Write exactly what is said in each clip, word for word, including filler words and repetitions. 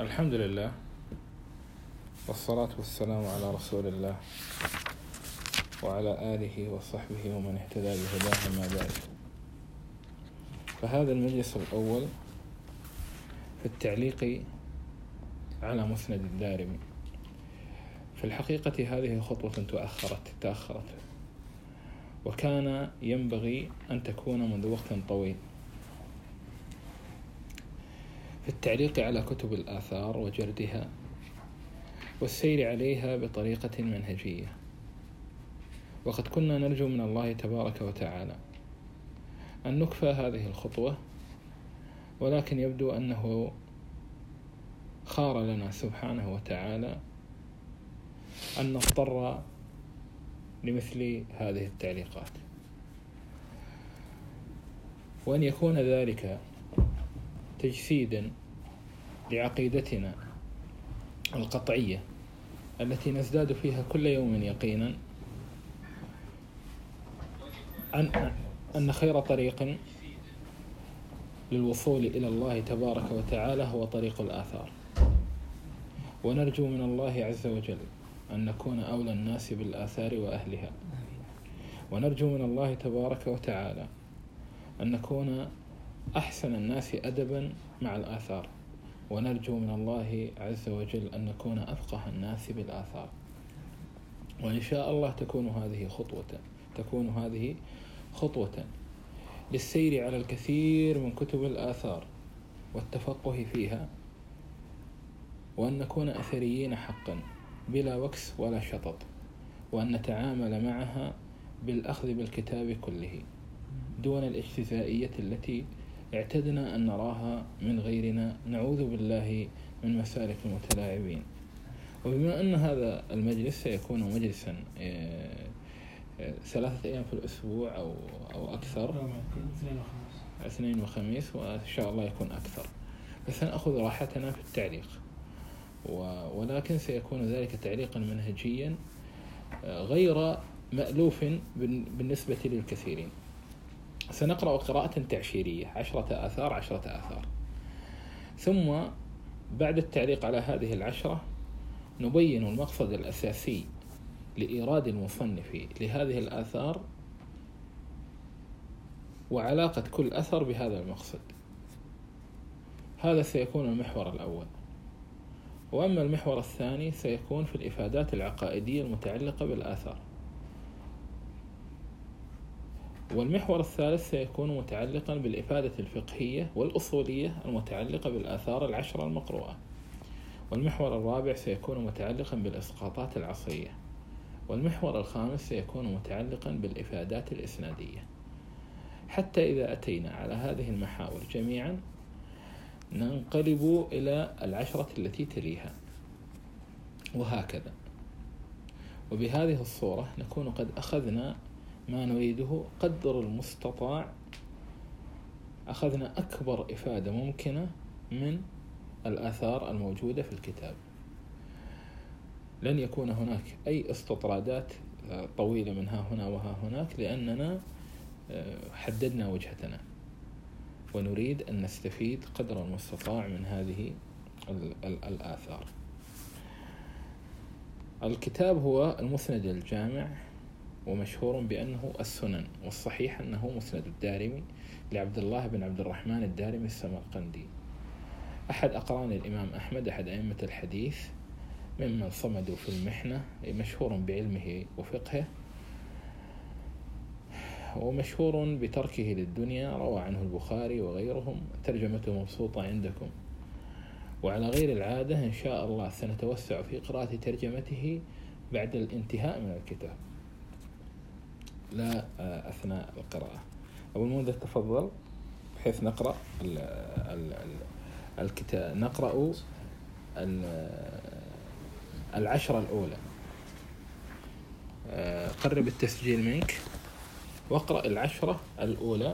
الحمد لله والصلاة والسلام على رسول الله وعلى آله وصحبه ومن اهتدى بهداه ما بعد. فهذا المجلس الأول في التعليق على مسند الدارمي. في الحقيقة هذه خطوة تأخرت تأخرت وكان ينبغي أن تكون منذ وقت طويل في التعليق على كتب الآثار وجردها والسير عليها بطريقة منهجية. وقد كنا نرجو من الله تبارك وتعالى أن نكفى هذه الخطوة، ولكن يبدو أنه خار لنا سبحانه وتعالى أن نضطر لمثل هذه التعليقات، وأن يكون ذلك تجسيدا لعقيدتنا القطعية التي نزداد فيها كل يوم يقينا أن أن خير طريق للوصول إلى الله تبارك وتعالى هو طريق الآثار. ونرجو من الله عز وجل أن نكون أولى الناس بالآثار وأهلها، ونرجو من الله تبارك وتعالى أن نكون أحسن الناس أدبا مع الآثار، ونرجو من الله عز وجل أن نكون أفقه الناس بالآثار. وإن شاء الله تكون هذه خطوة تكون هذه خطوة للسير على الكثير من كتب الآثار والتفقه فيها، وأن نكون أثريين حقا بلا وكس ولا شطط، وأن نتعامل معها بالأخذ بالكتاب كله دون الاجتزائية التي اعتدنا أن نراها من غيرنا، نعوذ بالله من مسالك المتلاعبين. وبما أن هذا المجلس سيكون مجلسا ثلاثة أيام في الأسبوع أو أو أكثر، اثنين وخميس، وإن شاء الله يكون أكثر، فسنأخذ راحتنا في التعليق، ولكن سيكون ذلك تعليقا منهجيا غير مألوف بالنسبة للكثيرين. سنقرأ قراءة تعشيرية، عشرة آثار عشرة آثار، ثم بعد التعليق على هذه العشرة نبين المقصد الأساسي لإيراد المصنف لهذه الآثار وعلاقة كل أثر بهذا المقصد. هذا سيكون المحور الأول. وأما المحور الثاني سيكون في الإفادات العقائدية المتعلقة بالآثار. والمحور الثالث سيكون متعلقا بالإفادة الفقهية والأصولية المتعلقة بالآثار العشرة المقروءة. والمحور الرابع سيكون متعلقا بالإسقاطات العصرية. والمحور الخامس سيكون متعلقا بالإفادات الإسنادية. حتى إذا أتينا على هذه المحاور جميعا ننقلب إلى العشرة التي تليها، وهكذا. وبهذه الصورة نكون قد أخذنا ما نريده قدر المستطاع، أخذنا أكبر إفادة ممكنة من الآثار الموجودة في الكتاب. لن يكون هناك أي استطرادات طويلة من ها هنا وها هناك، لأننا حددنا وجهتنا ونريد أن نستفيد قدر المستطاع من هذه الآثار. الكتاب هو المسند الجامع، ومشهور بأنه السنن، والصحيح أنه مسند الدارمي لعبد الله بن عبد الرحمن الدارمي السمرقندي، أحد أقران الإمام أحمد، أحد أئمة الحديث، ممن صمدوا في المحنة، مشهور بعلمه وفقهه، ومشهور بتركه للدنيا، روى عنه البخاري وغيرهم، ترجمته مبسوطة عندكم. وعلى غير العادة إن شاء الله سنتوسع في قراءة ترجمته بعد الانتهاء من الكتاب لا أثناء القراءة. أبو المنذر تفضل، بحيث نقرأ ال ال ال الكتاب نقرأ العشرة الأولى. قرب التسجيل منك واقرأ العشرة الأولى.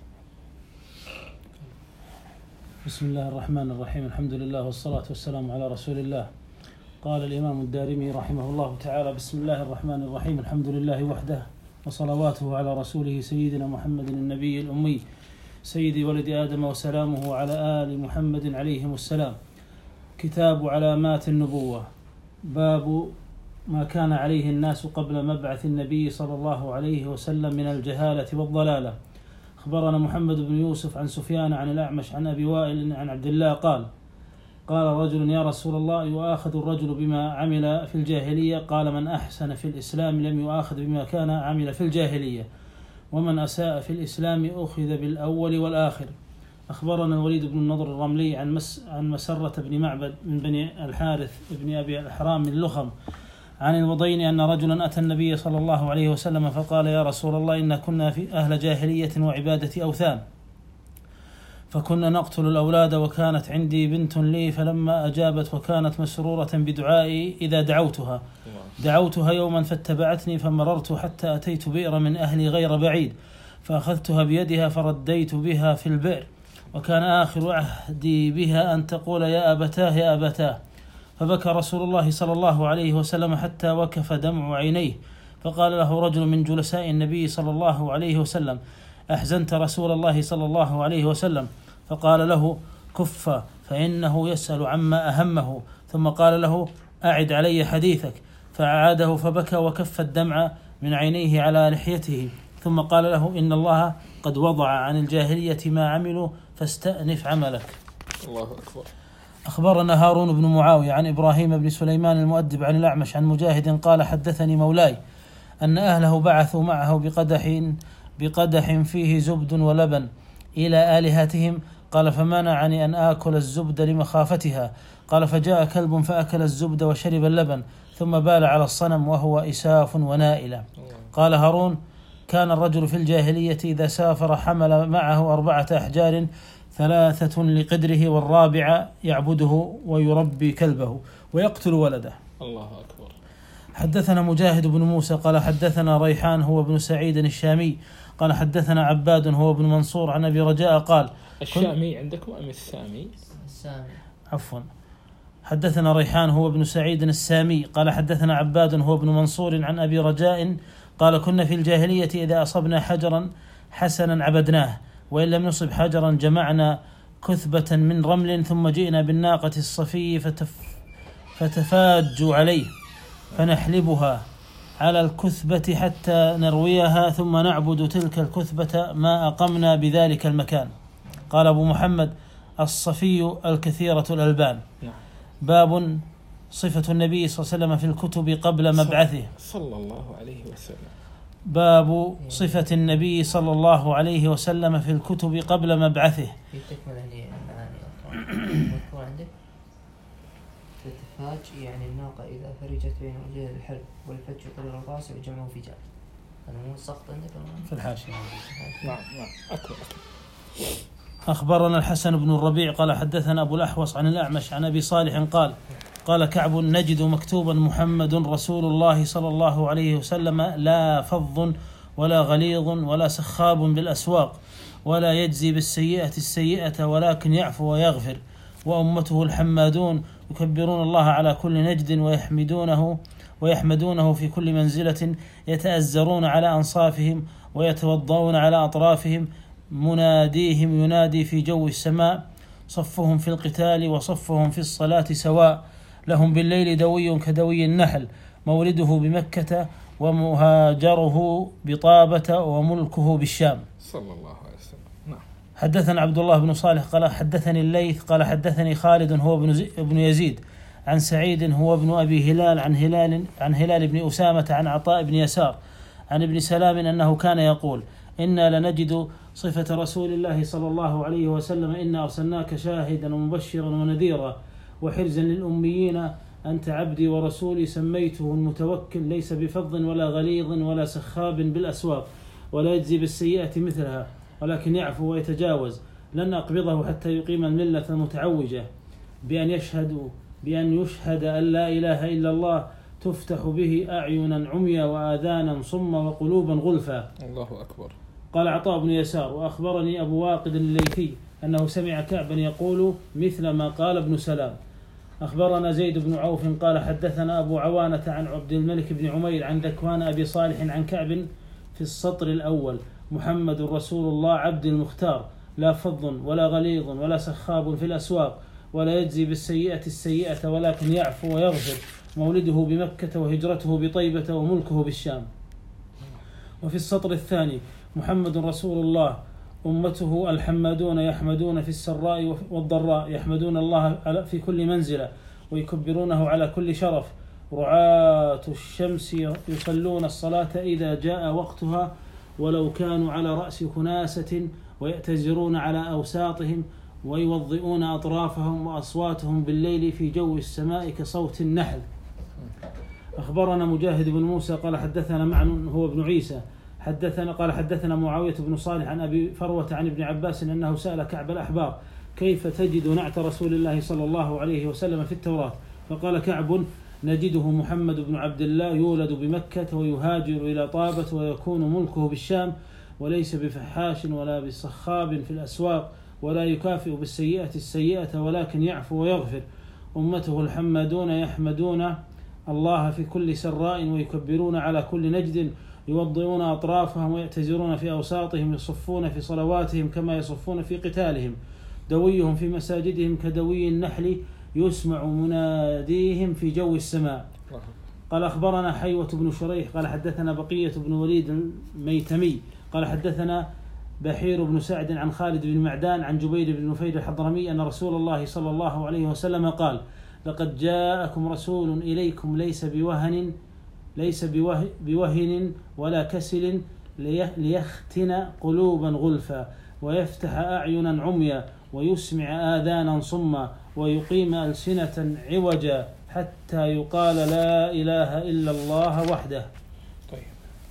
بسم الله الرحمن الرحيم، الحمد لله والصلاة والسلام على رسول الله. قال الإمام الدارمي رحمه الله تعالى: بسم الله الرحمن الرحيم، الحمد لله وحده، وصلواته على رسوله سيدنا محمد النبي الأمي سيد ولد آدم، وسلامه على آل محمد عليهم السلام. كتاب علامات النبوة. باب ما كان عليه الناس قبل مبعث النبي صلى الله عليه وسلم من الجهالة والضلالة. أخبرنا محمد بن يوسف عن سفيان عن الأعمش عن أبي وائل عن عبد الله قال قال رجل يا رسول الله يؤاخذ الرجل بما عمل في الجاهلية؟ قال من أحسن في الإسلام لم يؤاخذ بما كان عمل في الجاهلية، ومن أساء في الإسلام أخذ بالأول والآخر. أخبرنا الوليد بن النضر الرملي عن مس عن مسرة بن معبد من بني الحارث بن أبي الأحرام من لخم عن الوضين أن رجلا أتى النبي صلى الله عليه وسلم فقال يا رسول الله إن كنا في أهل جاهلية وعبادة أوثان، فكنا نقتل الأولاد وكانت عندي بنت لي، فلما أجابت وكانت مسرورة بدعائي إذا دعوتها دعوتها يوما فاتبعتني، فمررت حتى أتيت بئر من أهلي غير بعيد فأخذتها بيدها فرديت بها في البئر، وكان آخر عهدي بها أن تقول يا أبتاه يا أبتاه، فبكى رسول الله صلى الله عليه وسلم حتى وكف دمع عينيه، فقال له رجل من جلساء النبي صلى الله عليه وسلم أحزنت رسول الله صلى الله عليه وسلم؟ فقال له كف فإنه يسأل عما أهمه، ثم قال له أعد علي حديثك، فأعاده فبكى وكف الدمع من عينيه على لحيته، ثم قال له إن الله قد وضع عن الجاهلية ما عملوا فاستأنف عملك. الله أكبر. أخبرنا هارون بن معاوية عن إبراهيم بن سليمان المؤدب عن الأعمش عن مجاهد قال حدثني مولاي أن أهله بعثوا معه بقدح بقدح فيه زبد ولبن إلى آلهتهم، قال فمنعني أن آكل الزبد لمخافتها، قال فجاء كلب فأكل الزبد وشرب اللبن ثم بال على الصنم وهو إساف ونائلة. قال هارون كان الرجل في الجاهلية إذا سافر حمل معه أربعة أحجار ثلاثة لقدره والرابعة يعبده ويربي كلبه ويقتل ولده. الله أكبر. حدثنا مجاهد بن موسى قال حدثنا ريحان هو ابن سعيد الشامي قال حدثنا عباد هو ابن منصور عن أبي رجاء قال الشامي عندكم أم السامي؟ السامي عفوا. حدثنا ريحان هو ابن سعيد السامي قال حدثنا عباد هو ابن منصور عن أبي رجاء قال كنا في الجاهلية إذا أصبنا حجرا حسنا عبدناه، وإن لم نصب حجرا جمعنا كثبة من رمل ثم جئنا بالناقة الصفي فتف فتفاج عليه فنحلبها على الكثبة حتى نرويها ثم نعبد تلك الكثبة ما أقمنا بذلك المكان. قال أبو محمد الصفي الكثيرة الألبان. باب صفة النبي صلى الله عليه وسلم في الكتب قبل مبعثه صلى الله عليه وسلم. باب صفة النبي صلى الله عليه وسلم في الكتب قبل مبعثه. تكمل يعني المعاني مذكور عندك تتفاج يعني الناقة إذا فرجت بين وجه الحرب والفج طريق الراس وجمعه فجاج. أنا مو سقط عندك في الحاشية. نعم نعم أكبر. أخبرنا الحسن بن الربيع قال حدثنا أبو الأحوص عن الأعمش عن أبي صالح قال قال كعب نجد مكتوبا محمد رسول الله صلى الله عليه وسلم لا فظ ولا غليظ ولا سخاب بالأسواق ولا يجزي بالسيئة السيئة ولكن يعفو ويغفر، وأمته الحمادون يكبرون الله على كل نجد ويحمدونه ويحمدونه في كل منزلة، يتأزرون على أنصافهم ويتوضون على أطرافهم، مناديهم ينادي في جو السماء، صفهم في القتال وصفهم في الصلاة سواء، لهم بالليل دوي كدوي النحل، مولده بمكة ومهاجره بطابة وملكه بالشام. صلى الله عليه وسلم. نعم. حدثنا عبد الله بن صالح قال حدثني الليث قال حدثني خالد هو ابن يزيد عن سعيد هو ابن أبي هلال عن هلال عن هلال بن أسامة عن عطاء بن يسار عن ابن سلام أنه كان يقول إنا لنجد صفة رسول الله صلى الله عليه وسلم إنا أرسلناك شاهدا ومبشرا ونذيرا وحرزا للأميين أنت عبدي ورسولي سميته المتوكل ليس بفظ ولا غليظ ولا سخاب بالأسواق ولا يجزي بالسيئة مثلها ولكن يعفو ويتجاوز، لن أقبضه حتى يقيم الملة المتعوجة بأن يشهد بأن يشهد أن لا إله إلا الله تفتح به أعينا عميا وآذانا صم وقلوبا غلفا. الله أكبر. قال عطاء بن يسار وأخبرني أبو واقد الليثي أنه سمع كعبا يقول مثل ما قال ابن سلام. أخبرنا زيد بن عوف قال حدثنا أبو عوانة عن عبد الملك بن عمير عن ذكوان أبي صالح عن كعب في السطر الأول محمد رسول الله عبد المختار لا فظ ولا غليظ ولا سخاب في الأسواق ولا يجزي بالسيئة السيئة ولكن يعفو ويغفر. مولده بمكة وهجرته بطيبة وملكه بالشام. وفي السطر الثاني: محمد رسول الله، أمته الحمادون يحمدون في السراء والضراء، يحمدون الله في كل منزلة ويكبرونه على كل شرف، رعاة الشمس يصلون الصلاة إذا جاء وقتها ولو كانوا على رأس كناسة، ويأتزرون على أوساطهم ويوضئون أطرافهم وأصواتهم بالليل في جو السماء كصوت النحل. أخبرنا مجاهد بن موسى قال حدثنا معن هو ابن عيسى حدثنا قال حدثنا معاوية بن صالح عن أبي فروة عن ابن عباس أنه سأل كعب الأحبار: كيف تجد نعت رسول الله صلى الله عليه وسلم في التوراة؟ فقال كعب: نجده محمد بن عبد الله يولد بمكة ويهاجر إلى طابة ويكون ملكه بالشام، وليس بفحاش ولا بصخاب في الأسواق، ولا يكافئ بالسيئة السيئة ولكن يعفو ويغفر. أمته الحمادون يحمدون الله في كل سراء ويكبرون على كل نجد، يوضئون أطرافهم ويأتزرون في أوساطهم، يصفون في صلواتهم كما يصفون في قتالهم، دويهم في مساجدهم كدوي النحل، يسمع مناديهم في جو السماء. قال أخبرنا حيوة بن شريح قال حدثنا بقية بن وليد الميتمي قال حدثنا بحير بن سعد عن خالد بن معدان عن جبير بن نفير الحضرمي أن رسول الله صلى الله عليه وسلم قال: لقد جاءكم رسول إليكم ليس بوهن ليس بوه بوهن ولا كسل، ليختن قلوبا غلفا، ويفتح أعينا عميا، ويسمع آذانا صما، ويقيم ألسنة عوجا، حتى يقال لا إله إلا الله وحده. طيب،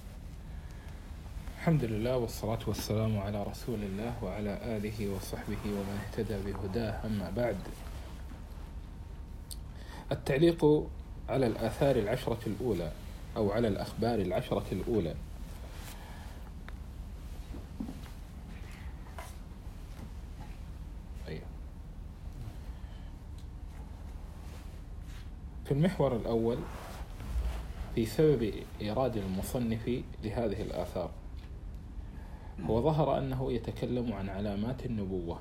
الحمد لله والصلاة والسلام على رسول الله وعلى آله وصحبه ومن اهتدى بهداه. أما بعد، التعليق على الآثار العشرة الأولى أو على الأخبار العشرة الأولى. في المحور الأول في سبب إيراد المصنف لهذه الآثار، هو ظهر أنه يتكلم عن علامات النبوة،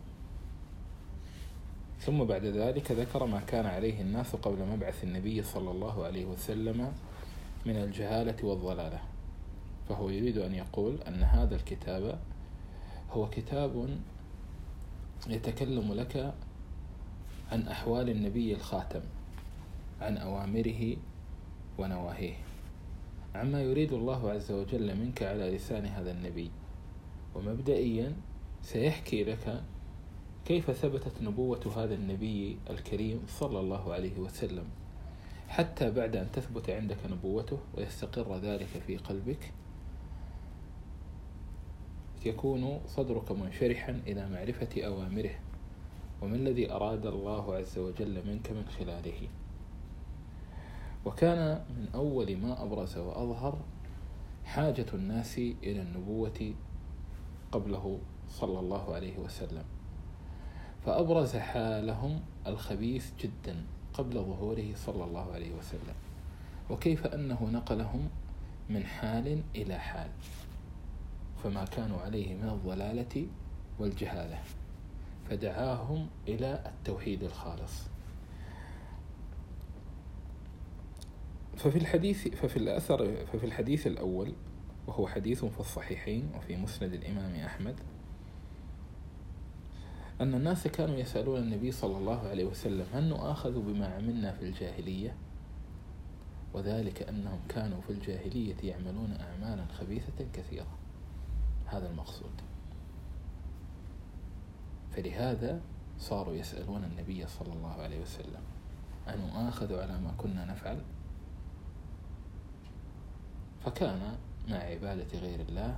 ثم بعد ذلك ذكر ما كان عليه الناس قبل مبعث النبي صلى الله عليه وسلم من الجهالة والضلالة. فهو يريد أن يقول أن هذا الكتاب هو كتاب يتكلم لك عن أحوال النبي الخاتم، عن أوامره ونواهيه، عما يريد الله عز وجل منك على لسان هذا النبي. ومبدئيا سيحكي لك كيف ثبتت نبوة هذا النبي الكريم صلى الله عليه وسلم، حتى بعد أن تثبت عندك نبوته ويستقر ذلك في قلبك يكون صدرك منشرحا إلى معرفة أوامره وما الذي أراد الله عز وجل منك من خلاله. وكان من أول ما أبرز وأظهر حاجة الناس إلى النبوة قبله صلى الله عليه وسلم، فأبرز حالهم الخبيث جدا قبل ظهوره صلى الله عليه وسلم، وكيف أنه نقلهم من حال إلى حال، فما كانوا عليه من الضلالة والجهالة، فدعاهم إلى التوحيد الخالص. ففي الحديث ففي الأثر ففي الحديث الأول، وهو حديث في الصحيحين وفي مسند الإمام أحمد، أن الناس كانوا يسألون النبي صلى الله عليه وسلم: هل نؤاخذ بما عملنا في الجاهلية؟ وذلك أنهم كانوا في الجاهلية يعملون أعمالا خبيثة كثيرة. هذا المقصود. فلهذا صاروا يسألون النبي صلى الله عليه وسلم: أنؤاخذ على ما كنا نفعل؟ فكان مع عبادة غير الله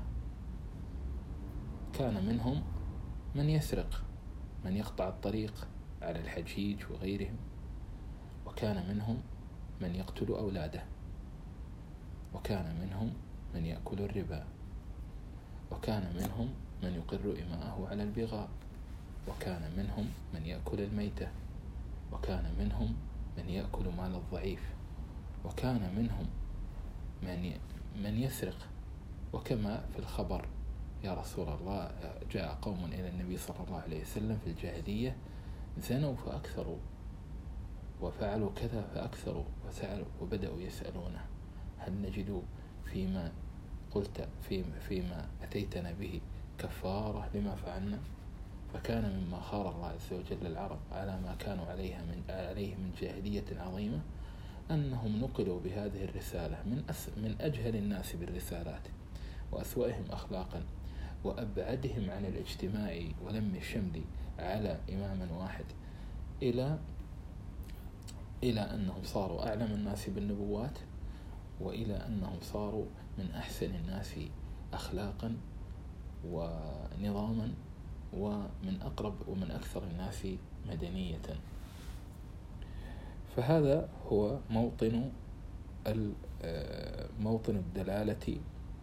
كان منهم من يسرق، من يقطع الطريق على الحجيج وغيرهم، وكان منهم من يقتل أولاده، وكان منهم من يأكل الربا، وكان منهم من يقر إماءه على البغاء، وكان منهم من يأكل الميتة، وكان منهم من يأكل مال الضعيف، وكان منهم من من يسرق. وكما في الخبر: يا رسول الله، جاء قوم إلى النبي صلى الله عليه وسلم في الجاهلية زنوا فأكثروا، وفعلوا كذا فأكثروا، وسألوا وبدأوا يسألونه هل نجد فيما قلت فيما, فيما أتيتنا به كفارة لما فعلنا؟ فكان مما خار الله عز وجل العرب على ما كانوا عليها من عليه من جاهلية عظيمة أنهم نقلوا بهذه الرسالة من أس من أجهل الناس بالرسالات وأسوأهم أخلاقا وأبعدهم عن الاجتماع ولم الشمل على إمام واحد إلى إلى أنهم صاروا أعلم الناس بالنبوات، وإلى أنهم صاروا من أحسن الناس أخلاقا ونظاما، ومن أقرب ومن أكثر الناس مدنية. فهذا هو موطن موطن الدلالة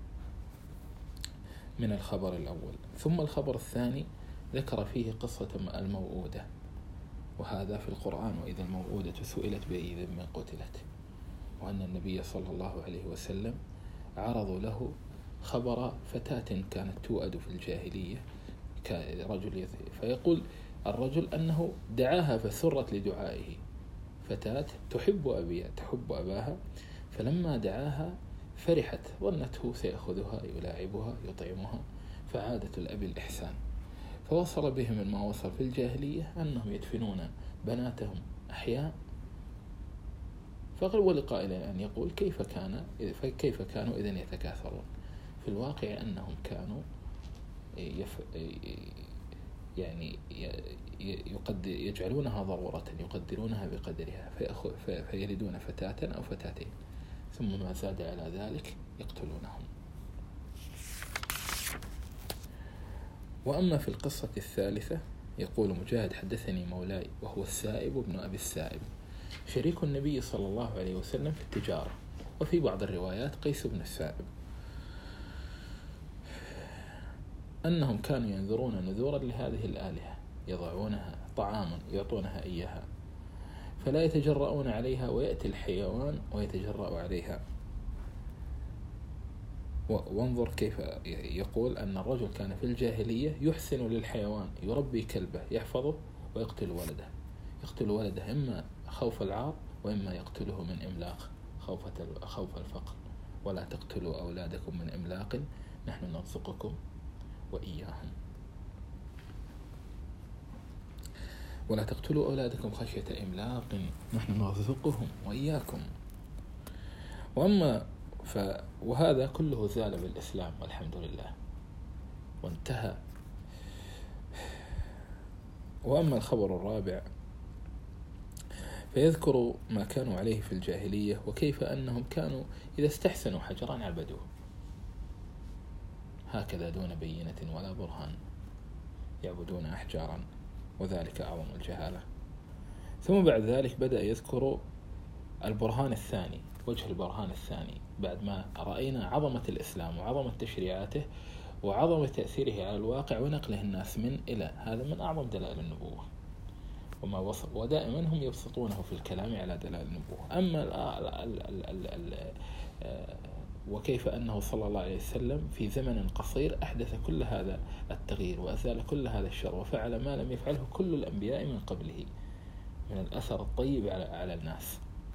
من الخبر الأول. ثم الخبر الثاني ذكر فيه قصة الموؤودة، وهذا في القرآن: وإذا الموؤودة سئلت بأي ذنب قتلت، وأن النبي صلى الله عليه وسلم عرضوا له خبر فتاة كانت توأد في الجاهلية كرجل، فيقول الرجل أنه دعاها فسرت لدعائه، فتاة تحب أبيها تحب أباها، فلما دعاها فرحت، ظنته سيأخذها يلاعبها يطعمها، فعادة الأب الإحسان. فوصل بهم ما وصل في الجاهلية أنهم يدفنون بناتهم أحياء. فقال ولقائل أن يقول كيف كان كيف كانوا إذن يتكاثرون؟ في الواقع أنهم كانوا يف يعني يقدر يجعلونها ضرورة، يقدرونها بقدرها، فيلدون فتاة أو فتاتين، ثم ما زاد على ذلك يقتلونهم. وأما في القصة الثالثة يقول مجاهد: حدثني مولاي وهو السائب بن أبي السائب شريك النبي صلى الله عليه وسلم في التجارة، وفي بعض الروايات قيس بن السائب، أنهم كانوا ينذرون نذورا لهذه الآلهة يضعونها طعاما يعطونها إياها، فلا يتجرؤون عليها، ويأتي الحيوان ويتجرأ عليها. وانظر كيف يقول أن الرجل كان في الجاهلية يحسن للحيوان، يربي كلبه يحفظه ويقتل ولده، يقتل ولده إما خوف العار وإما يقتله من إملاق خوف الفقر. ولا تقتلوا أولادكم من إملاق نحن نرزقكم وإياهم. ولا تقتلوا أولادكم خشية إملاق نحن نرزقهم وإياكم. وأما ف وهذا كله زال بالإسلام والحمد لله وانتهى. وأما الخبر الرابع فيذكر ما كانوا عليه في الجاهلية، وكيف أنهم كانوا إذا استحسنوا حجرا عبدوه هكذا دون بينة ولا برهان، يعبدون أحجارا، وذلك أعظم الجهالة. ثم بعد ذلك بدأ يذكر البرهان الثاني، وجه البرهان الثاني، بعد ما رأينا عظمة الإسلام وعظمة تشريعاته وعظمة تأثيره على الواقع ونقله الناس من إلى، هذا من أعظم دلائل النبوة، وما وصل ودائما هم يبسطونه في الكلام على دلائل النبوة. أما ال ال ال ال ال وكيف أنه صلى الله عليه وسلم في زمن قصير أحدث كل هذا التغيير وأزال كل هذا الشر، وفعل ما لم يفعله كل الأنبياء من قبله من الأثر الطيب على على الناس.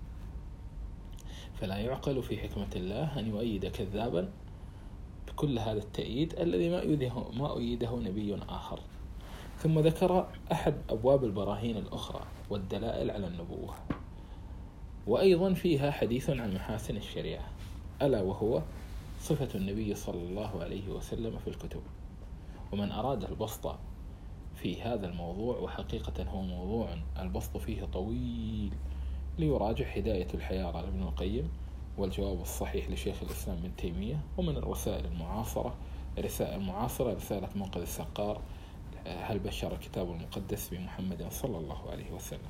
فلا يعقل في حكمة الله أن يؤيد كذابا بكل هذا التأييد الذي ما أيده ما أيده نبي آخر. ثم ذكر أحد أبواب البراهين الأخرى والدلائل على النبوة، وأيضا فيها حديث عن محاسن الشريعة، ألا وهو صفة النبي صلى الله عليه وسلم في الكتب. ومن أراد البسط في هذا الموضوع، وحقيقة هو موضوع البسط فيه طويل، ليراجع هداية الحيارى لابن القيم، والجواب الصحيح لشيخ الإسلام ابن تيمية، ومن الرسائل المعاصرة رسائل معاصرة رسالة منقذ السقار هل بشر الكتاب المقدس بمحمد صلى الله عليه وسلم.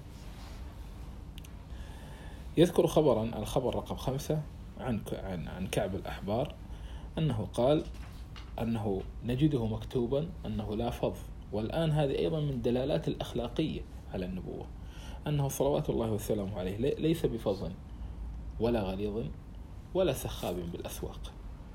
يذكر خبرا الخبر رقم خمسة عن عن عن كعب الأحبار أنه قال أنه نجده مكتوبا أنه لا فظ، والآن هذه أيضا من دلالات الأخلاقية على النبوة، أنه صلوات الله وسلامه عليه ليس بفظ ولا غليظ ولا سخاب بالأسواق،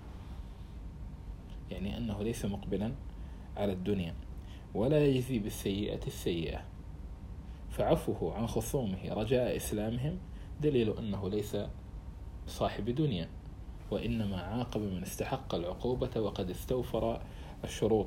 يعني أنه ليس مقبلا على الدنيا ولا يجزي بالسيئة السيئة، فعفوه عن خصومه رجاء إسلامهم دليل أنه ليس صاحب دنيا، وإنما عاقب من استحق العقوبة وقد استوفر الشروط.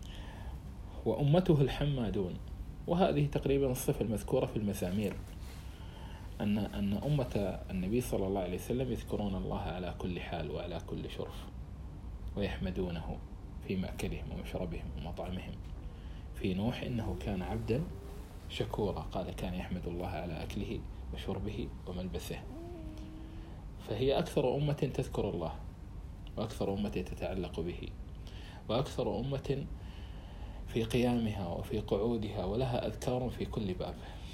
وأمته الحمادون، وهذه تقريبا الصفة المذكورة في المزامير، أن أن أمة النبي صلى الله عليه وسلم يذكرون الله على كل حال وعلى كل شرف، ويحمدونه في مأكلهم ومشربهم ومطعمهم. في نوح إنه كان عبدا شكورا، قال كان يحمد الله على أكله وشربه وملبسه. فهي أكثر أمة تذكر الله، وأكثر أمة تتعلق به، وأكثر أمة في قيامها وفي قعودها ولها أذكار في كل باب.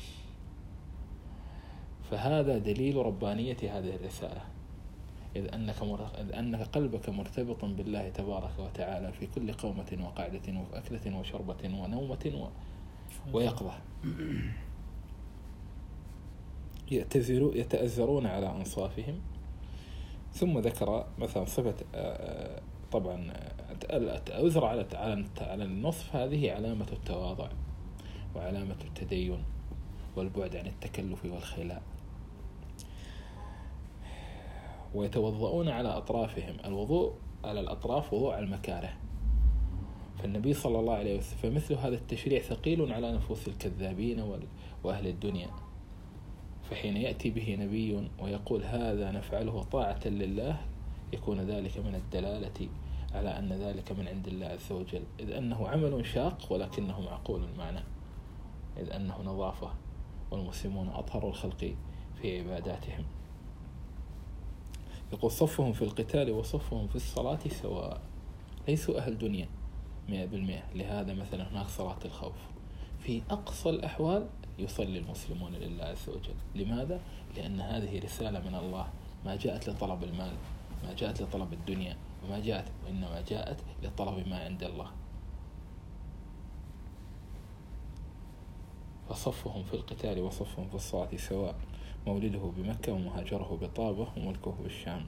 فهذا دليل ربانية هذه الرسالة، إذ أنك, مر... إذ أنك قلبك مرتبط بالله تبارك وتعالى في كل قومة وقعدة وأكلة وشربة ونومة و... ويقظة. يأتذروا... يتأزرون على أنصافهم. ثم ذكر مثلا صفة طبعا الأزر على على النصف، هذه علامة التواضع وعلامة التدين والبعد عن التكلف والخيلاء. ويتوضؤون على أطرافهم، الوضوء على الأطراف وضوء على المكاره. فالنبي صلى الله عليه وسلم فمثل هذا التشريع ثقيل على نفوس الكذابين وأهل الدنيا، فحين يأتي به نبي ويقول هذا نفعله طاعة لله، يكون ذلك من الدلالة على أن ذلك من عند الله عز وجل، إذ أنه عمل شاق ولكنه معقول المعنى، إذ أنه نظافة، والمسلمون أطهر الخلق في عباداتهم. يقول صفهم في القتال وصفهم في الصلاة سواء، ليسوا أهل دنيا مئة بالمئة. لهذا مثلا هناك صلاة الخوف، في أقصى الأحوال يصلي المسلمون لله عز وجل. لماذا؟ لأن هذه رسالة من الله، ما جاءت لطلب المال، ما جاءت لطلب الدنيا، وما جاءت وإنما جاءت لطلب ما عند الله. فصفهم في القتال وصفهم في الصلاة سواء، مولده بمكة ومهاجره بطابة وملكه بالشام.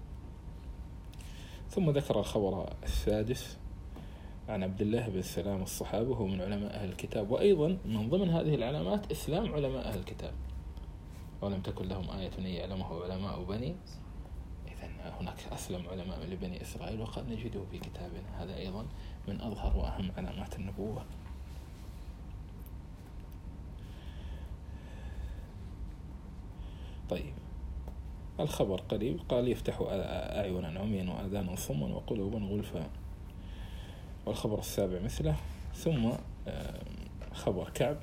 ثم ذكر الخبر السادس عن عبد الله بن سلام الصحابي، وهو من علماء أهل الكتاب، وأيضا من ضمن هذه العلامات إسلام علماء أهل الكتاب. ولم تكن لهم آية يعلمه علماء بني، إذن هناك أسلم علماء لبني إسرائيل، وقد نجده في كتابنا. هذا أيضا من أظهر وأهم علامات النبوة. طيب، الخبر قريب، قال يفتح أعينا عميا وآذانا صما وقلوبا غلفا. والخبر السابع مثله. ثم خبر كعب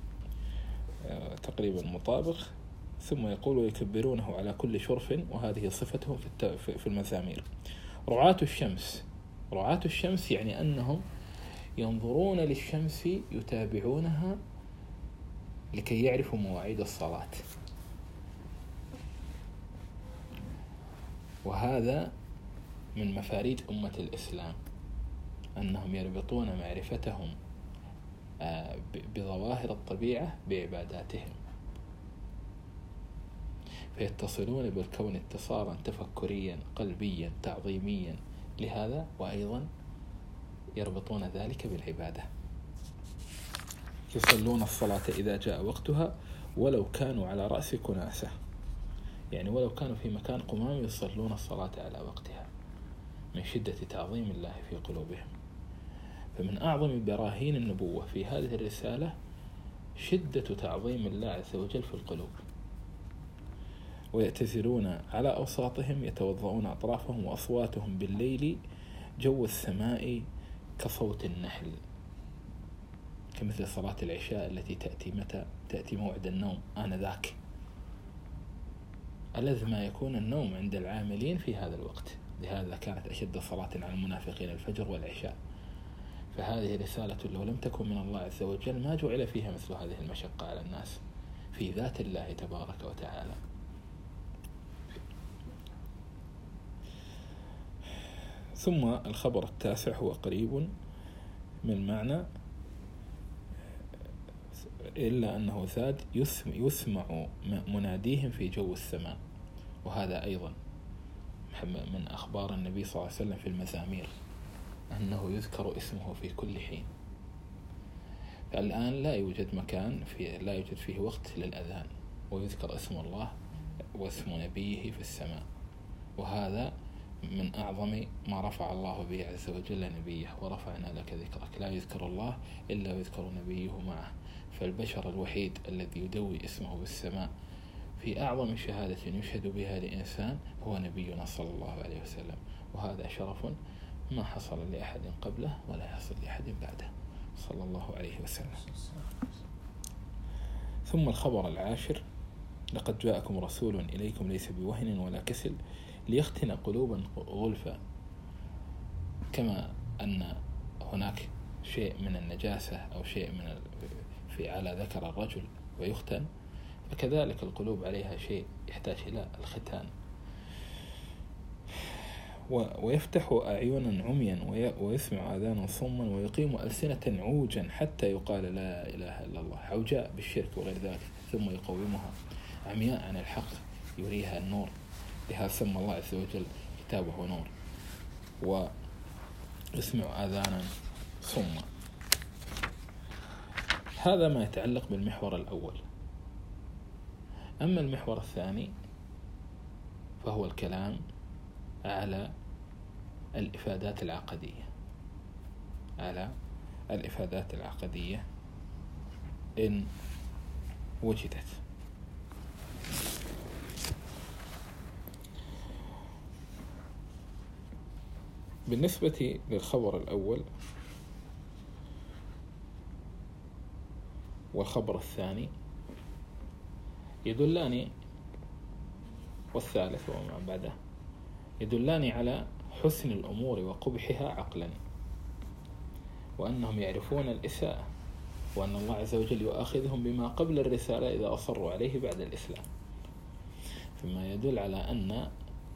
تقريبا مطابق. ثم يقول ويكبرونه على كل شرف، وهذه صفتهم في المزامير. رعاة الشمس، رعاة الشمس يعني أنهم ينظرون للشمس يتابعونها لكي يعرفوا مواعيد الصلاة. وهذا من مفاريد أمة الإسلام، أنهم يربطون معرفتهم بظواهر الطبيعة بعباداتهم، فيتصلون بالكون اتصالا تفكريا قلبيا تعظيميا لهذا، وأيضا يربطون ذلك بالعبادة. يصلون الصلاة إذا جاء وقتها ولو كانوا على رأس كناسة، يعني ولو كانوا في مكان قمام يصلون الصلاة على وقتها من شدة تعظيم الله في قلوبهم. فمن أعظم براهين النبوة في هذه الرسالة شدة تعظيم الله عز وجل في القلوب. ويأتزرون على أوساطهم، يتوضؤون أطرافهم، وأصواتهم بالليل جو السماء كصوت النحل، كمثل صلاة العشاء التي تأتي متى تأتي موعد النوم آنذاك. ألذ ما يكون النوم عند العاملين في هذا الوقت، لهذا كانت أشد صلاة على المنافقين الفجر والعشاء. فهذه رسالة لو لم تكن من الله عز وجل ما جعل فيها مثل هذه المشقة على الناس في ذات الله تبارك وتعالى. ثم الخبر التاسع هو قريب من معنى، إلا أنه زاد يسمع مناديهم في جو السماء. وهذا أيضا من أخبار النبي صلى الله عليه وسلم في المزامير، أنه يذكر اسمه في كل حين. الآن لا يوجد مكان في لا يوجد فيه وقت للأذان، ويذكر اسم الله واسم نبيه في السماء، وهذا من أعظم ما رفع الله به عز وجل نبيه، ورفعنا لك ذكرك. لا يذكر الله إلا يذكر نبيه معه. فالبشر الوحيد الذي يدوي اسمه بالسماء في أعظم شهادة يشهد بها لإنسان هو نبينا صلى الله عليه وسلم، وهذا شرف ما حصل لأحد قبله ولا يحصل لأحد بعده صلى الله عليه وسلم. ثم الخبر العاشر: لقد جاءكم رسول إليكم ليس بوهن ولا كسل ليختن قلوبا غلفا. كما أن هناك شيء من النجاسة أو شيء من في على ذكر الرجل ويختن، فكذلك القلوب عليها شيء يحتاج إلى الختان. ويفتح أعينا عميا ويسمع آذانا صما ويقيم ألسنة عوجا حتى يقال لا إله إلا الله، عوجاء بالشرك وغير ذلك، ثم يقومها عمياء عن الحق يريها النور. لهذا سمى الله عز وجل كتابه نور. ويسمع آذانا صما. هذا ما يتعلق بالمحور الأول. أما المحور الثاني فهو الكلام على الإفادات العقدية على الإفادات العقدية إن وجدت. بالنسبة للخبر الأول والخبر الثاني يدلان، والثالث وما بعده يدلان على حسن الأمور وقبحها عقلا، وأنهم يعرفون الإساءة، وأن الله عز وجل يؤاخذهم بما قبل الرسالة إذا أصروا عليه بعد الإسلام. ثم يدل على أن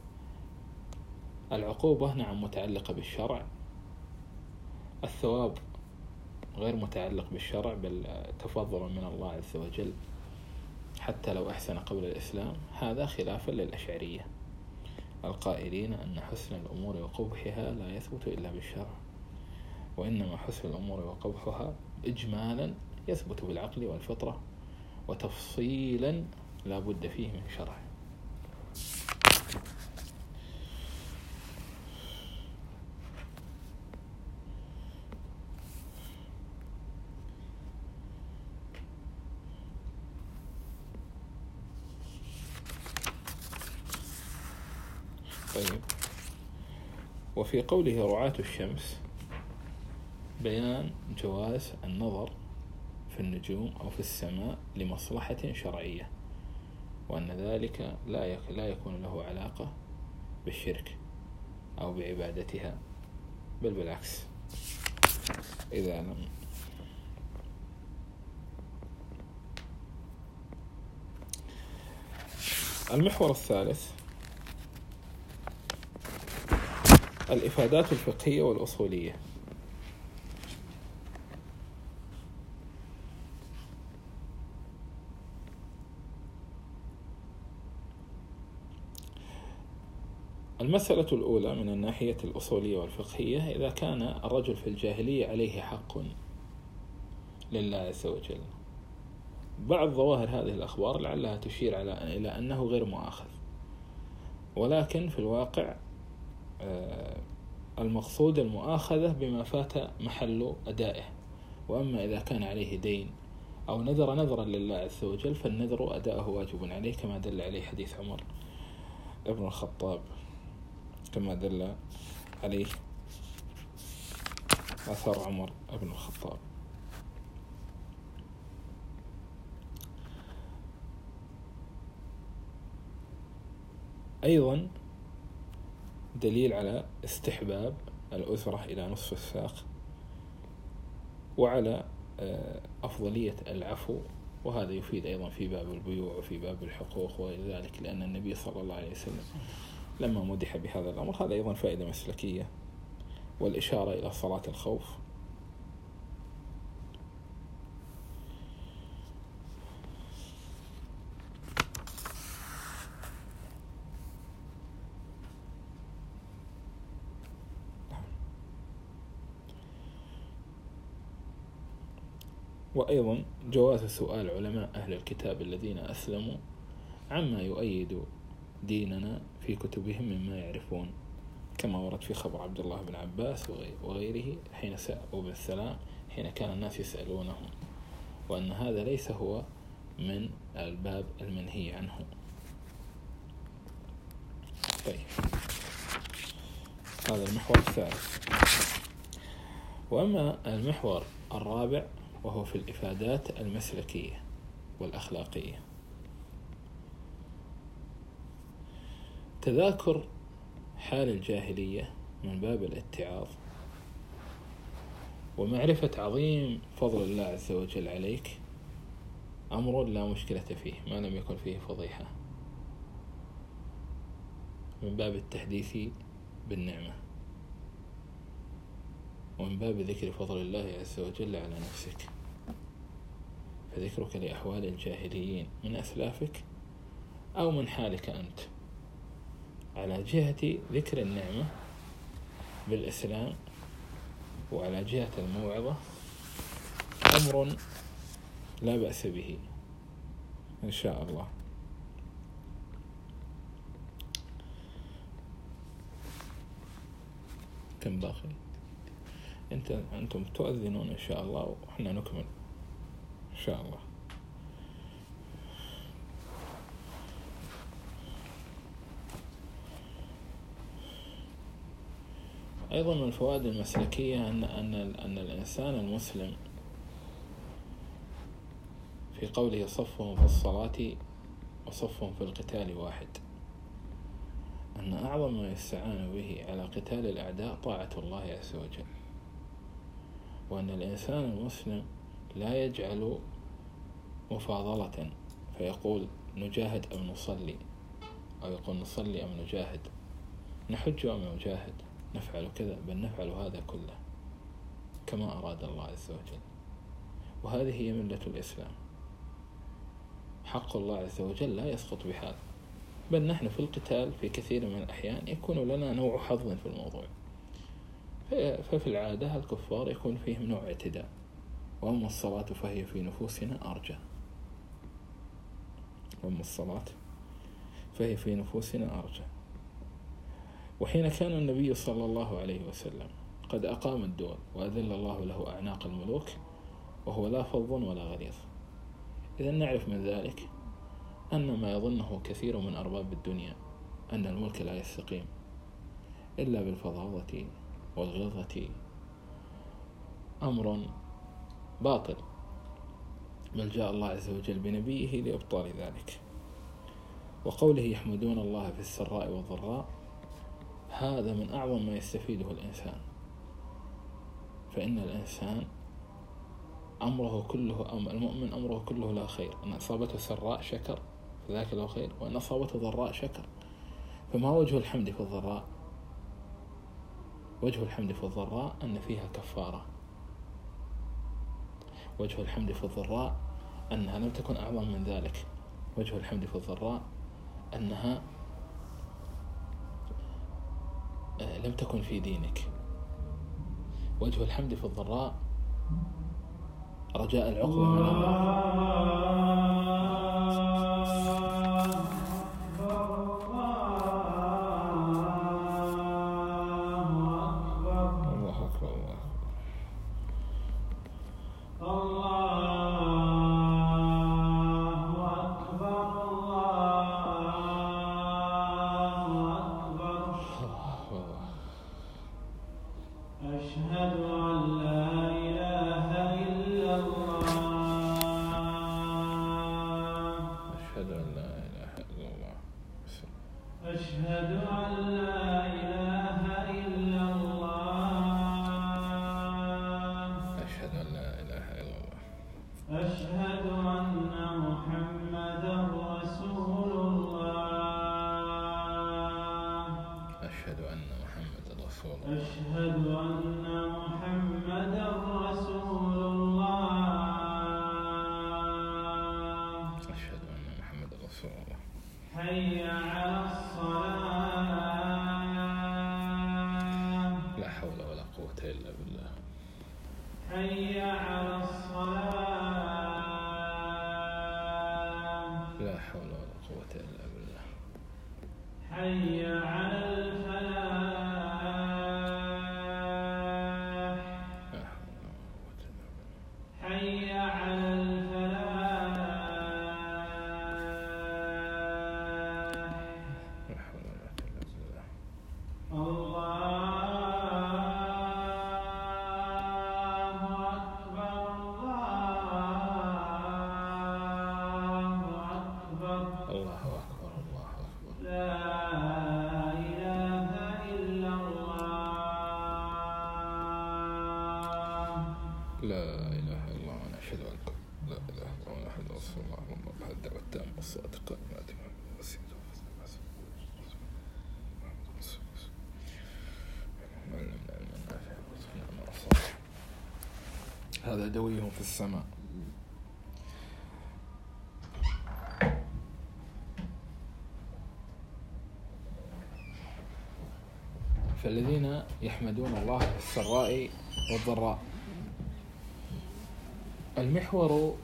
العقوبة نعم متعلقة بالشرع، الثواب غير متعلق بالشرع بل تفضل من الله عز وجل حتى لو أحسن قبل الإسلام. هذا خلافا للأشعرية القائلين أن حسن الأمور وقبحها لا يثبت إلا بالشرع، وإنما حسن الأمور وقبحها إجمالا يثبت بالعقل والفطرة، وتفصيلا لا بد فيه من شرع. طيب، وفي قوله رعاة الشمس بيان جواز النظر في النجوم أو في السماء لمصلحة شرعية، وأن ذلك لا لا يكون له علاقة بالشرك أو بعبادتها، بل بالعكس. إذا لم المحور الثالث الإفادات الفقهية والأصولية. المسألة الأولى من الناحية الأصولية والفقهية: إذا كان الرجل في الجاهلية عليه حق لله عز وجل، بعض ظواهر هذه الأخبار لعلها تشير على إلى أنه غير مؤاخذ، ولكن في الواقع المقصود المؤاخذة بما فات محل أدائه. وأما إذا كان عليه دين أو نذر نذرا لله عز وجل فالنذر أداءه واجب عليه، كما دل عليه حديث عمر ابن الخطاب، كما دل عليه أثر عمر ابن الخطاب. أيضا دليل على استحباب الأسرة إلى نصف الساق، وعلى أفضلية العفو، وهذا يفيد أيضا في باب البيوع وفي باب الحقوق وغير ذلك، لأن النبي صلى الله عليه وسلم لما مدح بهذا الأمر. هذا أيضا فائدة مسلكية. والإشارة إلى صلاة الخوف. وأيضا جواز سؤال علماء أهل الكتاب الذين أسلموا عما يؤيد ديننا في كتبهم مما يعرفون، كما ورد في خبر عبد الله بن عباس وغيره حين سألوا ابن السلام حين كان الناس يسألونهم، وأن هذا ليس هو من الباب المنهي عنه. طيب، هذا المحور الثالث. وأما المحور الرابع وهو في الإفادات المسلكية والأخلاقية، تذاكر حال الجاهلية من باب الاتعاظ ومعرفة عظيم فضل الله عز وجل عليك أمر لا مشكلة فيه ما لم يكن فيه فضيحة، من باب التحديث بالنعمة ومن باب ذكر فضل الله عز وجل على نفسك، فذكرك لأحوال الجاهليين من أسلافك أو من حالك أنت على جهة ذكر النعمة بالإسلام وعلى جهة الموعظة أمر لا بأس به إن شاء الله. كم باقي؟ أنت أنتم تؤذنون إن شاء الله وإحنا نكمل إن شاء الله. أيضا من الفوائد المسلكية أن أن أن الإنسان المسلم في قوله صفهم في الصلاة وصفهم في القتال واحد، أن أعظم ما يستعان به على قتال الأعداء طاعة الله عز وجل، وأن الإنسان المسلم لا يجعل مفاضلة فيقول نجاهد أم نصلي، أو يقول نصلي أم نجاهد، نحج أم نجاهد، نفعل كذا، بل نفعل هذا كله كما أراد الله عز وجل. وهذه هي ملة الإسلام. حق الله عز وجل لا يسقط بحال، بل نحن في القتال في كثير من الأحيان يكون لنا نوع حظ في الموضوع، ففي العادة الكفار يكون فيهم نوع اعتداء، وأما الصلاة فهي في نفوسنا أرجى، وأما الصلاة فهي في نفوسنا أرجى. وحين كان النبي صلى الله عليه وسلم قد أقام الدول وأذل الله له أعناق الملوك وهو لا فظ ولا غليظ، إذا نعرف من ذلك أن ما يظنه كثير من أرباب الدنيا أن الملك لا يستقيم إلا بالفظاظة والغلظة أمر باطل، بل جاء الله عز وجل بنبيه لإبطال ذلك. وقوله يحمدون الله في السراء والضراء، هذا من أعظم ما يستفيده الإنسان، فإن الإنسان أمره كله أم المؤمن أمره كله لا خير، أن أصابته سراء شكر فذاك له خير، وأن أصابته ضراء شكر. فما وجه الحمد في الضراء؟ وجه الحمد في الضراء أن فيها كفارة، وجه الحمد في الضراء أنها لم تكن أعظم من ذلك، وجه الحمد في الضراء أنها لم تكن في دينك، وجه الحمد في الضراء رجاء العقبة من الله. أشهد أن محمدا رسول الله. أشهد أن محمدا رسول الله. حي على الصلاة. لا حول ولا قوة إلا بالله. حي على الصلاة. لا حول ولا قوة إلا بالله. حي على الفلاح. حي على الفلاح. لا حول ولا قوة إلا بالله. الله هذا دويهم في السماء. فالذين يحمدون الله في السراء والضراء. المحور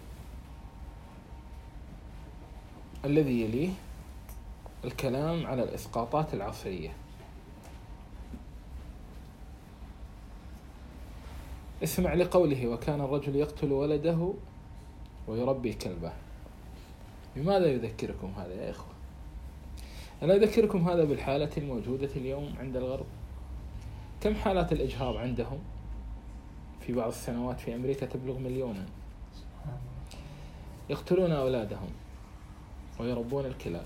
الذي يليه الكلام على الإسقاطات العصرية. اسمع لقوله: وكان الرجل يقتل ولده ويربي كلبه. بماذا يذكركم هذا يا إخوة؟ ألا يذكركم هذا بالحالة الموجودة اليوم عند الغرب؟ كم حالات الإجهاض عندهم في بعض السنوات في أمريكا تبلغ مليونا. يقتلون أولادهم ويربون الكلاب.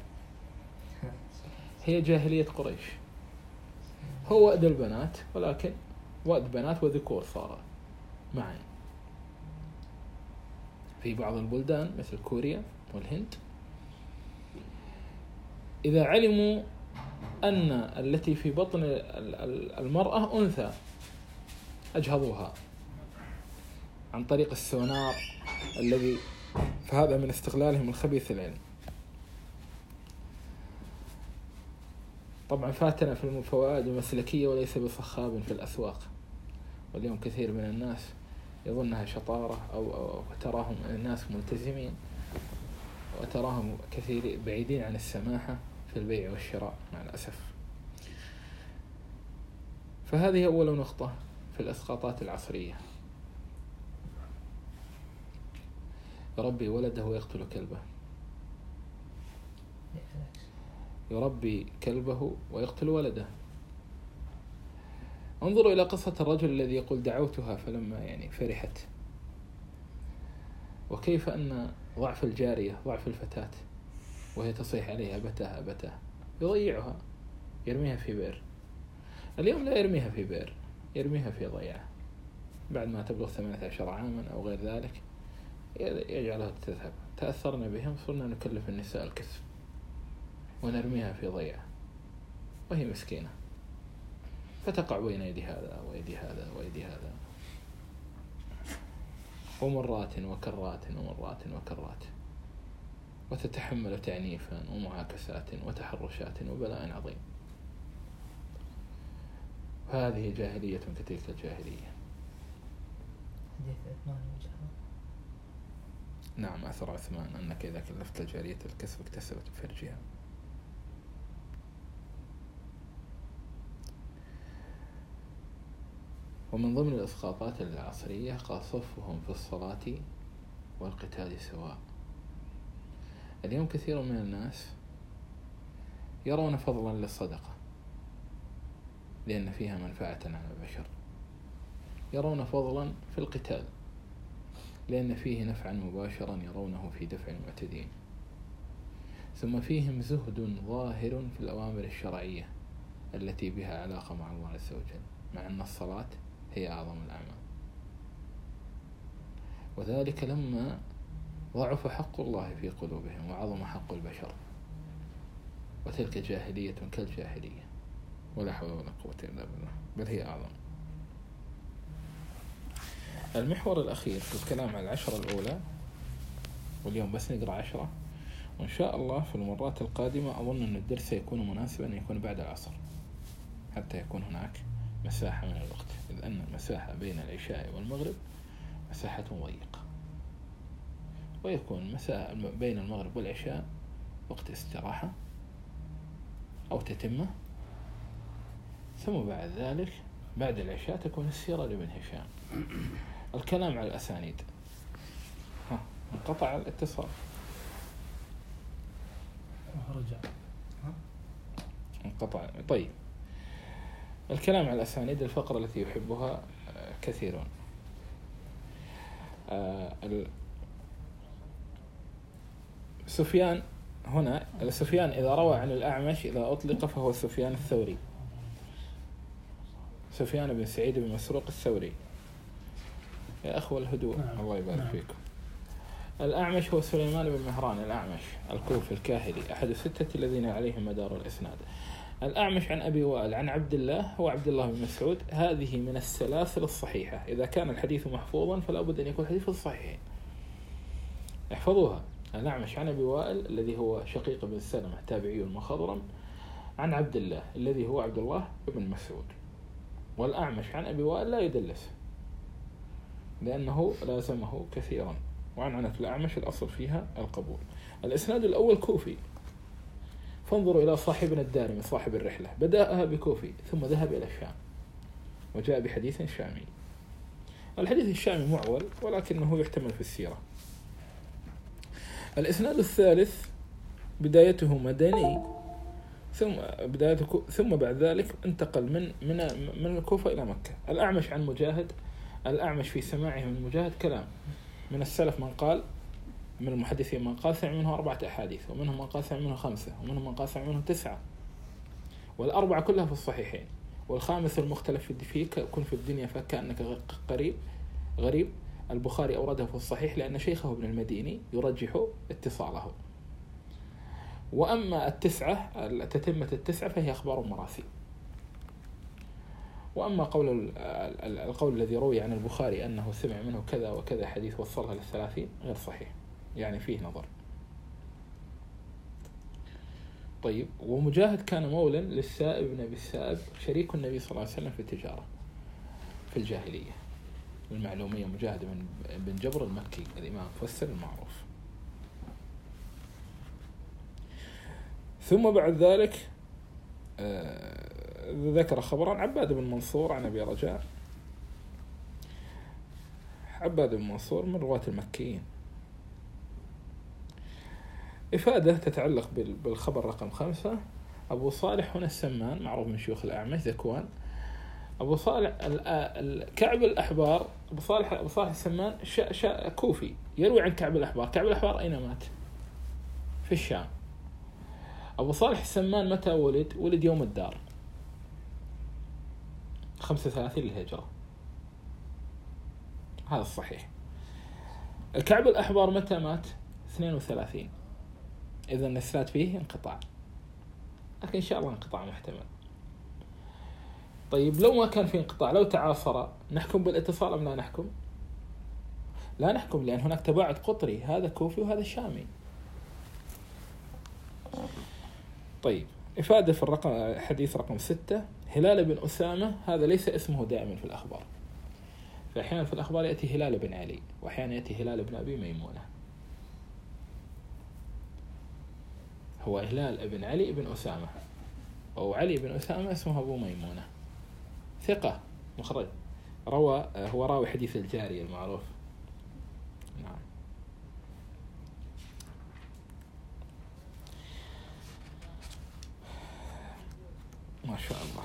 هي جاهلية قريش. هو وأد البنات، ولكن وأد بنات وذكور صار معا. في بعض البلدان مثل كوريا والهند إذا علموا أن التي في بطن المرأة أنثى أجهضوها عن طريق السونار الذي فهذا من استغلالهم الخبيث العلم. طبعا فاتنا في الفوائد المسلكية وليس بصخاب في الأسواق. واليوم كثير من الناس يظنها شطارة أو, أو تراهم الناس ملتزمين وتراهم كثير بعيدين عن السماحة في البيع والشراء مع الأسف. فهذه أول نقطة في الإسقاطات العصرية. يربي ولده ويقتل كلبه. يربي كلبه ويقتل ولده. انظروا إلى قصة الرجل الذي يقول: دعوتها فلما يعني فرحت. وكيف أن ضعف الجارية ضعف الفتاة وهي تصيح عليها أبتها أبتها يضيعها، يرميها في بئر. اليوم لا يرميها في بئر، يرميها في ضيعة. بعد ما تبلغ ثمانية عشر عاما أو غير ذلك يجعلها تذهب. تأثرنا بهم، صرنا نكلف النساء الكسب ونرميها في ضيعة وهي مسكينة، فتقع بين يدي هذا ويدي هذا ويدي هذا، ومرات وكرات ومرات وكرات، وتتحمل تعنيفا ومعاكسات وتحرشات وبلاء عظيم. هذه جاهلية كتلك الجاهلية. نعم، أثر عثمان أنك إذا كلفت الجارية الكسب اكتسبت بفرجها. ومن ضمن الإسقاطات العصرية قال: صفهم في الصلاة والقتال سواء. اليوم كثير من الناس يرون فضلا للصدقة لأن فيها منفعة على البشر، يرون فضلا في القتال لأن فيه نفعا مباشرا يرونه في دفع المعتدين، ثم فيهم زهد ظاهر في الأوامر الشرعية التي بها علاقة مع الله عز وجل، مع أن الصلاة هي أعظم الأعمال. وذلك لما ضعف حق الله في قلوبهم وعظم حق البشر، وتلك جاهلية كالجاهلية، ولا حول ولا قوة إلا بالله، بل هي أعظم. المحور الأخير في الكلام على العشرة الأولى، واليوم بس نقرأ عشرة، وإن شاء الله في المرات القادمة أظن أن الدرس سيكون مناسبا أن يكون بعد العصر حتى يكون هناك مساحة من الوقت، إذ أن المساحة بين العشاء والمغرب مساحة ضيقة، ويكون مساحة بين المغرب والعشاء وقت استراحة أو تتمة، ثم بعد ذلك بعد العشاء تكون السيرة لابن هشام. الكلام على الأسانيد. ها انقطع الاتصال. رجع. انقطع. طيب الكلام على الأسانيد الفقرة التي يحبها كثيرون. سفيان هنا، سفيان إذا روى عن الأعمش إذا أطلق فهو سفيان الثوري، سفيان بن سعيد بن مسروق الثوري. يا أخوة الهدوء. نعم. الله يبارك نعم. فيكم. الأعمش هو سليمان بن مهران الأعمش الكوفي الكاهلي، أحد الستة الذين عليهم مدار الإسناد. الأعمش عن أبي وائل عن عبد الله هو عبد الله بن مسعود. هذه من السلاسل الصحيحة. إذا كان الحديث محفوظا فلا بد أن يكون حديث الصحيحين، احفظوها. الأعمش عن أبي وائل الذي هو شقيق بن سلمة تابعي المخضرم عن عبد الله الذي هو عبد الله بن مسعود. والأعمش عن أبي وائل لا يدلس لأنه لازمه كثيرا، وعن عنة الأعمش الأصل فيها القبول. الإسناد الأول كوفي، فانظروا إلى صاحبنا الدارمي صاحب الرحلة، بدأها بكوفي ثم ذهب إلى الشام وجاء بحديث شامي. الحديث الشامي معول ولكنه يحتمل في السيرة. الإسناد الثالث بدايته مدني ثم بدايته ثم بعد ذلك انتقل من من من الكوفة إلى مكة. الأعمش عن مجاهد. الأعمش في سماعه من مجاهد كلام. من السلف من قال، من المحدثين من قال سمع منه أربعة أحاديث، ومنهم من قال سمع منه خمسة، ومنهم من قال سمع منه تسعة، والأربعة كلها في الصحيحين. والخامس المختلف فيه كن في الدنيا فكأنك قريب غريب. البخاري أورده في الصحيح لأن شيخه ابن المديني يرجح اتصاله. وأما التسعة تتمة التسعة فهي أخبار مراسيل. وأما قول القول الذي روي عن البخاري أنه سمع منه كذا وكذا حديث وصلها للثلاثين غير صحيح، يعني فيه نظر. طيب، ومجاهد كان مولا للسائب بن أبي السائب شريك النبي صلى الله عليه وسلم في التجارة في الجاهلية المعلومية. مجاهد بن جبر المكي الإمام مفسر المعروف. ثم بعد ذلك آه ذكر خبرا عباد بن منصور عن أبي رجاء. عباد بن منصور من رواة المكيين. إفادة تتعلق بالخبر رقم خمسة. أبو صالح هنا السمان معروف من شيوخ الأعمش ذكوان. أبو صالح كعب الأحبار. أبو صالح أبو صالح السمان شا شا كوفي يروي عن كعب الأحبار. كعب الأحبار أين مات؟ في الشام. أبو صالح السمان متى ولد؟ ولد يوم الدار خمسة وثلاثين للهجرة، هذا الصحيح. الكعب الأحبار متى مات؟ اثنين وثلاثين. إذا الإسناد فيه انقطاع، لكن إن شاء الله انقطاع محتمل. طيب لو ما كان في انقطاع، لو تعاصر، نحكم بالاتصال أم لا نحكم؟ لا نحكم، لأن هناك تباعد قطري، هذا كوفي وهذا شامي. طيب، إفادة في الرقم حديث رقم ستة. هلال بن أسامة هذا ليس اسمه دائما في الأخبار، فأحيانا في الأخبار يأتي هلال بن علي، وأحيانا يأتي هلال بن أبي ميمونة. هو هلال بن علي بن أسامة، أو علي بن أسامة اسمه أبو ميمونة، ثقة مخرج، روى هو راوي حديث الجارية المعروف. نعم. ما شاء الله.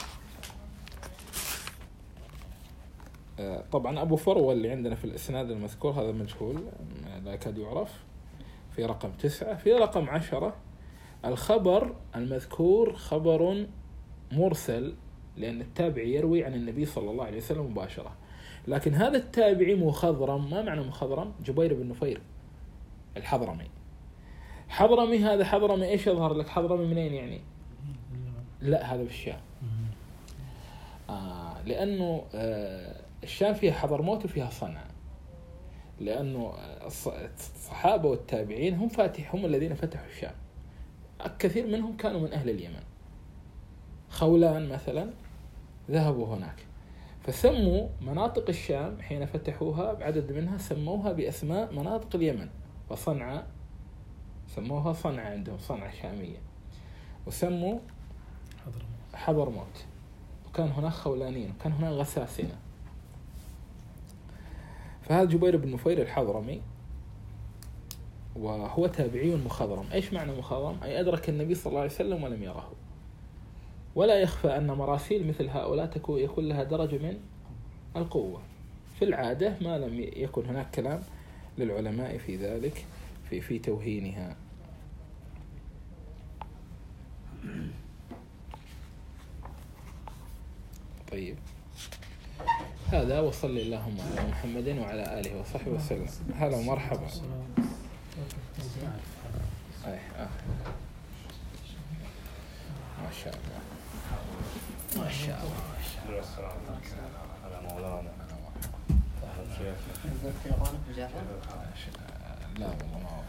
طبعا أبو فروة اللي عندنا في الإسناد المذكور هذا مجهول لا يكاد يعرف. في رقم تسعة. في رقم عشرة الخبر المذكور خبر مرسل، لأن التابعي يروي عن النبي صلى الله عليه وسلم مباشرة، لكن هذا التابعي مخضرم. ما معنى مخضرم؟ جبير بن نفير الحضرمي. حضرمي هذا حضرمي إيش يظهر لك؟ حضرمي منين يعني؟ لا، هذا بالشام. آه لأنه آه الشام فيها حضرموت وفيها صنعاء، لأنه الصحابة والتابعين هم فاتح هم الذين فتحوا الشام. كثير منهم كانوا من أهل اليمن. خولان مثلا ذهبوا هناك، فسموا مناطق الشام حين فتحوها بعدد منها سموها بأسماء مناطق اليمن، فصنعاء سموها صنعاء، عندهم صنعاء شامية، وسموا حضرموت، وكان هناك خولانيين وكان هناك غساسنة. فهذا جبير بن نفير الحضرمي وهو تابعي مخضرم. إيش معنى مخضرم؟ أي أدرك النبي صلى الله عليه وسلم ولم يره. ولا يخفى أن مراسيل مثل هؤلاء يكون لها درجة من القوة في العادة، ما لم يكن هناك كلام للعلماء في ذلك في في توهينها. طيب، هذا وصلى اللهم على محمد وعلى آله وصحبه وسلم. هلا ومرحبا. أيه آه. ما شاء الله ما شاء الله. على مولانا. لا والله ما